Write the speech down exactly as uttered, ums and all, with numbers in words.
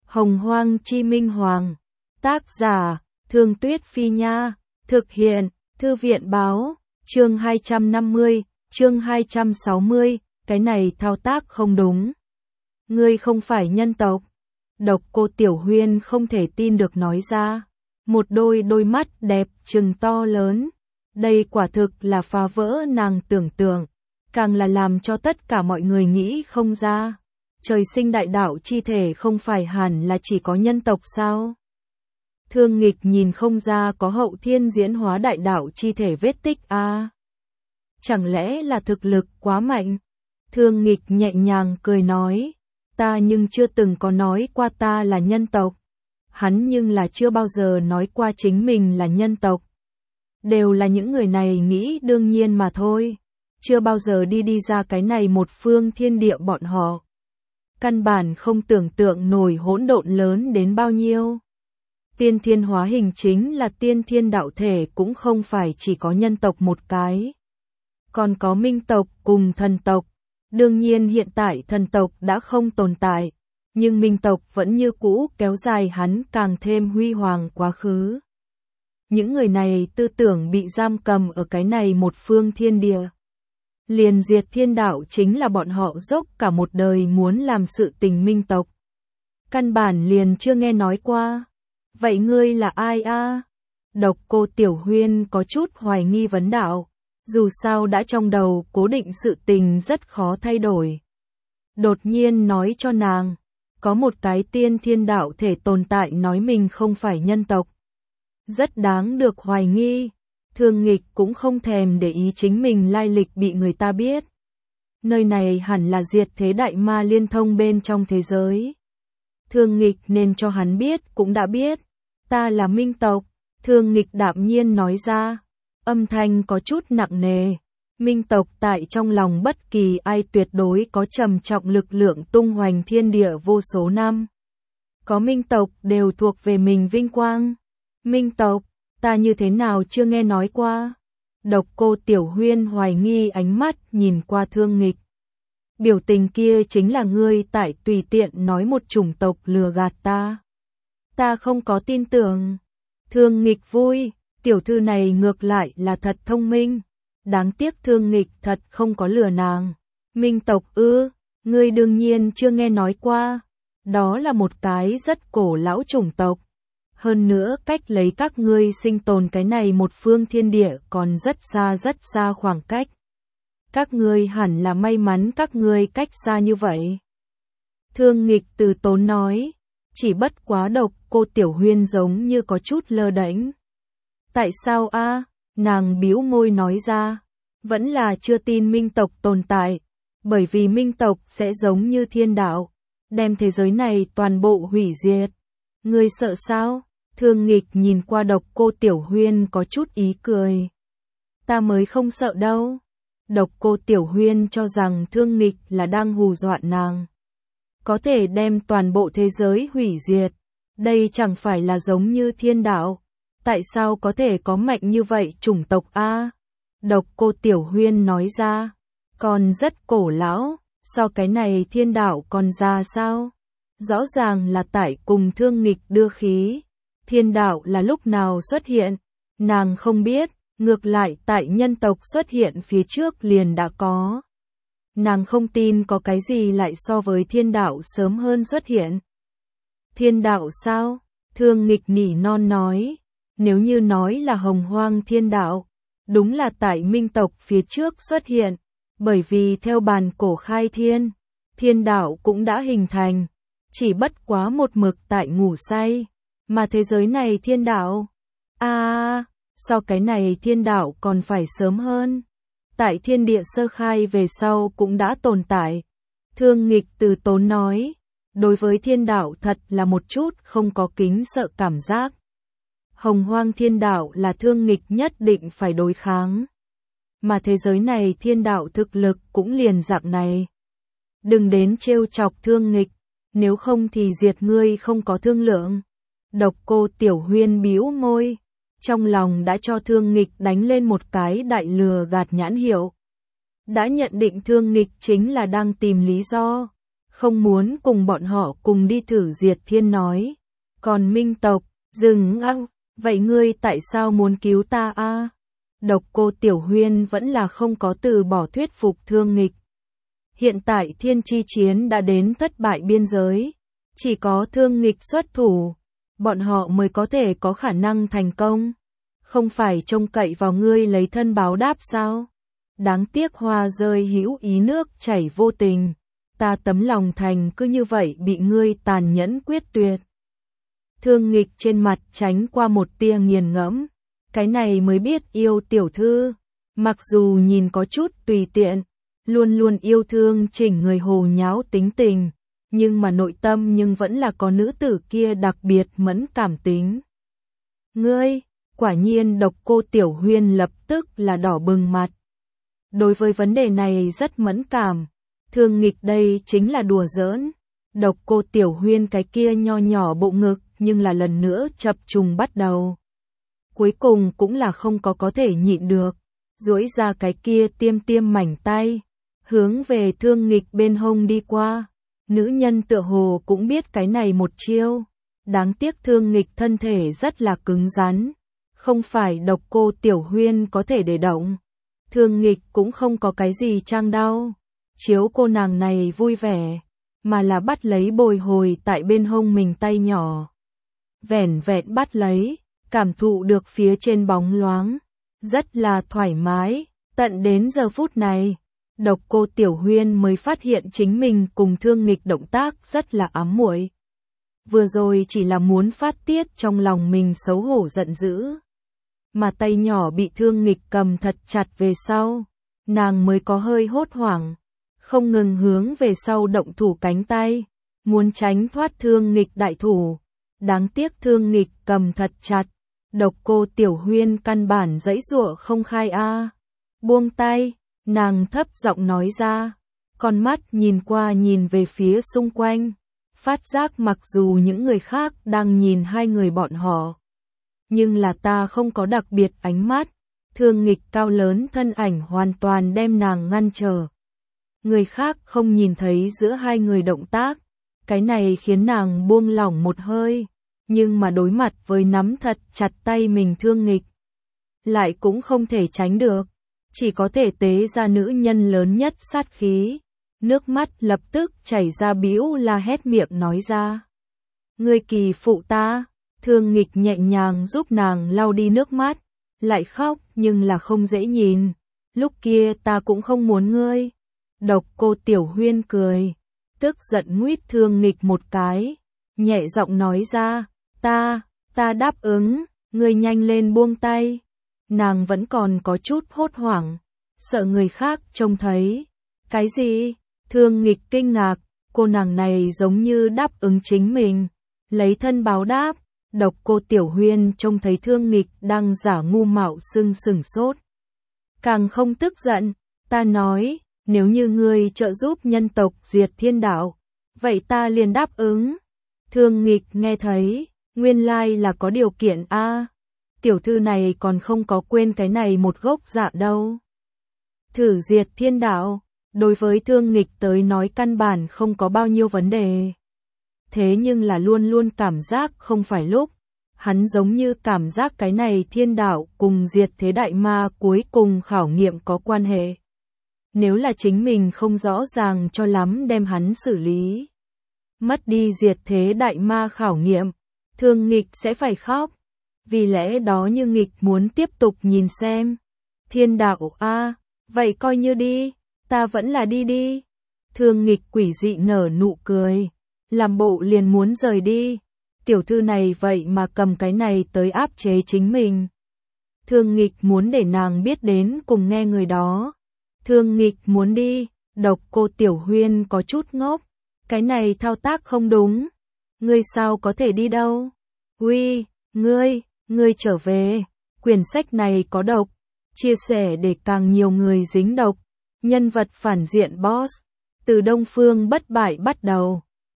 Hồng Hoang Chi Minh Hoàng. Tác giả, Thương Tuyết Phi Nha. Thực hiện, Thư viện Báo. Chương hai trăm năm mươi, chương hai trăm sáu mươi, cái này thao tác không đúng. Ngươi không phải nhân tộc. Độc Cô Tiểu Huyên không thể tin được nói ra. Một đôi đôi mắt đẹp trừng to lớn. Đây quả thực là phá vỡ nàng tưởng tượng, càng là làm cho tất cả mọi người nghĩ không ra. Trời sinh đại đạo chi thể không phải hẳn là chỉ có nhân tộc sao? Thương Nghịch nhìn không ra có hậu thiên diễn hóa đại đạo chi thể vết tích a. À? Chẳng lẽ là thực lực quá mạnh? Thương Nghịch nhẹ nhàng cười nói, ta nhưng chưa từng có nói qua ta là nhân tộc. Hắn nhưng là chưa bao giờ nói qua chính mình là nhân tộc. Đều là những người này nghĩ đương nhiên mà thôi. Chưa bao giờ đi đi ra cái này một phương thiên địa bọn họ. Căn bản không tưởng tượng nổi hỗn độn lớn đến bao nhiêu. Tiên thiên hóa hình chính là tiên thiên đạo thể, cũng không phải chỉ có nhân tộc một cái. Còn có minh tộc cùng thần tộc. Đương nhiên hiện tại thần tộc đã không tồn tại, nhưng minh tộc vẫn như cũ kéo dài hắn càng thêm huy hoàng quá khứ. Những người này tư tưởng bị giam cầm ở cái này một phương thiên địa. Liền diệt thiên đạo chính là bọn họ dốc cả một đời muốn làm sự tình minh tộc. Căn bản liền chưa nghe nói qua. Vậy ngươi là ai a? À? Độc Cô Tiểu Huyên có chút hoài nghi vấn đạo. Dù sao đã trong đầu cố định sự tình rất khó thay đổi. Đột nhiên nói cho nàng, có một cái tiên thiên đạo thể tồn tại nói mình không phải nhân tộc. Rất đáng được hoài nghi. Thương Nghịch cũng không thèm để ý chính mình lai lịch bị người ta biết. Nơi này hẳn là diệt thế đại ma liên thông bên trong thế giới. Thương Nghịch nên cho hắn biết cũng đã biết. Ta là minh tộc. Thương Nghịch đạm nhiên nói ra. Âm thanh có chút nặng nề. Minh tộc tại trong lòng bất kỳ ai tuyệt đối có trầm trọng lực lượng tung hoành thiên địa vô số năm. Có minh tộc đều thuộc về mình vinh quang. Minh tộc, ta như thế nào chưa nghe nói qua. Độc Cô Tiểu Huyên hoài nghi ánh mắt nhìn qua Thương Nghịch. Biểu tình kia chính là ngươi tại tùy tiện nói một chủng tộc lừa gạt ta. Ta không có tin tưởng. Thương Nghịch vui, tiểu thư này ngược lại là thật thông minh. Đáng tiếc Thương Nghịch thật không có lừa nàng. Minh tộc ư, ngươi đương nhiên chưa nghe nói qua. Đó là một cái rất cổ lão chủng tộc. Hơn nữa cách lấy các ngươi sinh tồn cái này một phương thiên địa còn rất xa rất xa khoảng cách. Các ngươi hẳn là may mắn các ngươi cách xa như vậy. Thương Nghịch từ tốn nói, chỉ bất quá Độc Cô Tiểu Huyên giống như có chút lơ đễnh. Tại sao a? À? Nàng bĩu môi nói ra, vẫn là chưa tin minh tộc tồn tại, bởi vì minh tộc sẽ giống như thiên đạo, đem thế giới này toàn bộ hủy diệt. Ngươi sợ sao? Thương Nghịch nhìn qua Độc Cô Tiểu Huyên có chút ý cười. Ta mới không sợ đâu. Độc Cô Tiểu Huyên cho rằng Thương Nghịch là đang hù dọa nàng. Có thể đem toàn bộ thế giới hủy diệt. Đây chẳng phải là giống như thiên đạo. Tại sao có thể có mạnh như vậy chủng tộc a? Độc Cô Tiểu Huyên nói ra. Còn rất cổ lão. So cái này thiên đạo còn già sao? Rõ ràng là tại cùng Thương Nghịch đưa khí. Thiên đạo là lúc nào xuất hiện? Nàng không biết, ngược lại tại nhân tộc xuất hiện phía trước liền đã có. Nàng không tin có cái gì lại so với thiên đạo sớm hơn xuất hiện. Thiên đạo sao? Thương Nghịch nỉ non nói. Nếu như nói là Hồng Hoang thiên đạo, đúng là tại minh tộc phía trước xuất hiện. Bởi vì theo bàn cổ khai thiên, thiên đạo cũng đã hình thành. Chỉ bất quá một mực tại ngủ say. Mà thế giới này thiên đạo, à, so cái này thiên đạo còn phải sớm hơn. Tại thiên địa sơ khai về sau cũng đã tồn tại. Thương Nghịch từ tốn nói, đối với thiên đạo thật là một chút không có kính sợ cảm giác. Hồng Hoang thiên đạo là Thương Nghịch nhất định phải đối kháng. Mà thế giới này thiên đạo thực lực cũng liền dạng này. Đừng đến trêu chọc Thương Nghịch, nếu không thì diệt ngươi không có thương lượng. Độc Cô Tiểu Huyên bĩu môi, trong lòng đã cho Thương Nghịch đánh lên một cái đại lừa gạt nhãn hiệu. Đã nhận định Thương Nghịch chính là đang tìm lý do. không muốn cùng bọn họ cùng đi thử diệt thiên nói. Còn Minh tộc, dừng ăng, vậy ngươi tại sao muốn cứu ta a? Độc Cô Tiểu Huyên vẫn là không có từ bỏ thuyết phục Thương Nghịch. Hiện tại thiên chi chiến đã đến thất bại biên giới, chỉ có Thương Nghịch xuất thủ, bọn họ mới có thể có khả năng thành công. Không phải trông cậy vào ngươi lấy thân báo đáp sao? Đáng tiếc hoa rơi hữu ý nước chảy vô tình, ta tấm lòng thành cứ như vậy bị ngươi tàn nhẫn quyết tuyệt. Thương Nghịch trên mặt tránh qua một tia nghiền ngẫm, cái này mới biết yêu tiểu thư, mặc dù nhìn có chút tùy tiện, luôn luôn yêu thương chỉnh người hồ nháo tính tình, nhưng mà nội tâm nhưng vẫn là có nữ tử kia đặc biệt mẫn cảm tính. Ngươi, quả nhiên Độc Cô Tiểu Huyên lập tức là đỏ bừng mặt. Đối với vấn đề này rất mẫn cảm, Thương Nghịch đây chính là đùa giỡn. Độc Cô Tiểu Huyên cái kia nho nhỏ bộ ngực nhưng là lần nữa chập trùng bắt đầu. Cuối cùng cũng là không có có thể nhịn được, duỗi ra cái kia tiêm tiêm mảnh tay, hướng về Thương Nghịch bên hông đi qua. Nữ nhân tựa hồ cũng biết cái này một chiêu, đáng tiếc Thương Nghịch thân thể rất là cứng rắn, không phải Độc Cô Tiểu Huyên có thể để động. Thương Nghịch cũng không có cái gì trang đau, chiếu cô nàng này vui vẻ, mà là bắt lấy bồi hồi tại bên hông mình tay nhỏ. Vẻn vẹn bắt lấy, cảm thụ được phía trên bóng loáng, rất là thoải mái, tận đến giờ phút này, Độc Cô Tiểu Huyên mới phát hiện chính mình cùng Thương Nghịch động tác rất là ám muội. Vừa rồi chỉ là muốn phát tiết trong lòng mình xấu hổ giận dữ, mà tay nhỏ bị Thương Nghịch cầm thật chặt về sau, nàng mới có hơi hốt hoảng, không ngừng hướng về sau động thủ cánh tay, muốn tránh thoát Thương Nghịch đại thủ. Đáng tiếc Thương Nghịch cầm thật chặt, Độc Cô Tiểu Huyên căn bản giãy giụa không khai a. Buông tay, nàng thấp giọng nói ra, con mắt nhìn qua nhìn về phía xung quanh, phát giác mặc dù những người khác đang nhìn hai người bọn họ, nhưng là ta không có đặc biệt ánh mắt. Thương Nghịch cao lớn thân ảnh hoàn toàn đem nàng ngăn trở. Người khác không nhìn thấy giữa hai người động tác, cái này khiến nàng buông lỏng một hơi, nhưng mà đối mặt với nắm thật chặt tay mình Thương Nghịch, lại cũng không thể tránh được, chỉ có thể tế ra nữ nhân lớn nhất sát khí. Nước mắt lập tức chảy ra bĩu la hét miệng nói ra. Ngươi kỳ phụ ta. Thương Nghịch nhẹ nhàng giúp nàng lau đi nước mắt, lại khóc nhưng là không dễ nhìn. Lúc kia ta cũng không muốn ngươi. Độc Cô Tiểu Huyên cười, tức giận nguýt Thương Nghịch một cái, nhẹ giọng nói ra, ta, ta đáp ứng, ngươi nhanh lên buông tay. Nàng vẫn còn có chút hốt hoảng, sợ người khác trông thấy. Cái gì? Thương Nghịch kinh ngạc, cô nàng này giống như đáp ứng chính mình, lấy thân báo đáp. Độc Cô Tiểu Huyên trông thấy Thương Nghịch đang giả ngu mạo sưng sừng sốt, càng không tức giận. Ta nói, nếu như ngươi trợ giúp nhân tộc diệt thiên đạo, vậy ta liền đáp ứng. Thương Nghịch nghe thấy, nguyên lai là có điều kiện a. À, tiểu thư này còn không có quên cái này một gốc dạ đâu. Thử diệt thiên đạo, đối với Thương Nghịch tới nói căn bản không có bao nhiêu vấn đề. Thế nhưng là luôn luôn cảm giác không phải lúc, hắn giống như cảm giác cái này thiên đạo cùng diệt thế đại ma cuối cùng khảo nghiệm có quan hệ. Nếu là chính mình không rõ ràng cho lắm đem hắn xử lý, mất đi diệt thế đại ma khảo nghiệm, Thương Nghịch sẽ phải khóc. Vì lẽ đó như Nghịch muốn tiếp tục nhìn xem. Thiên đạo a, à, vậy coi như đi, ta vẫn là đi đi. Thương Nghịch quỷ dị nở nụ cười, làm bộ liền muốn rời đi. Tiểu thư này vậy mà cầm cái này tới áp chế chính mình. Thương Nghịch muốn để nàng biết đến cùng nghe người đó. Thương Nghịch muốn đi, Độc Cô Tiểu Huyên có chút ngốc. Cái này thao tác không đúng. Ngươi sao có thể đi đâu? Uy, ngươi, ngươi trở về. Quyển sách này có độc. Chia sẻ để càng nhiều người dính độc. Nhân vật phản diện boss. Từ Đông Phương Bất Bại bắt đầu.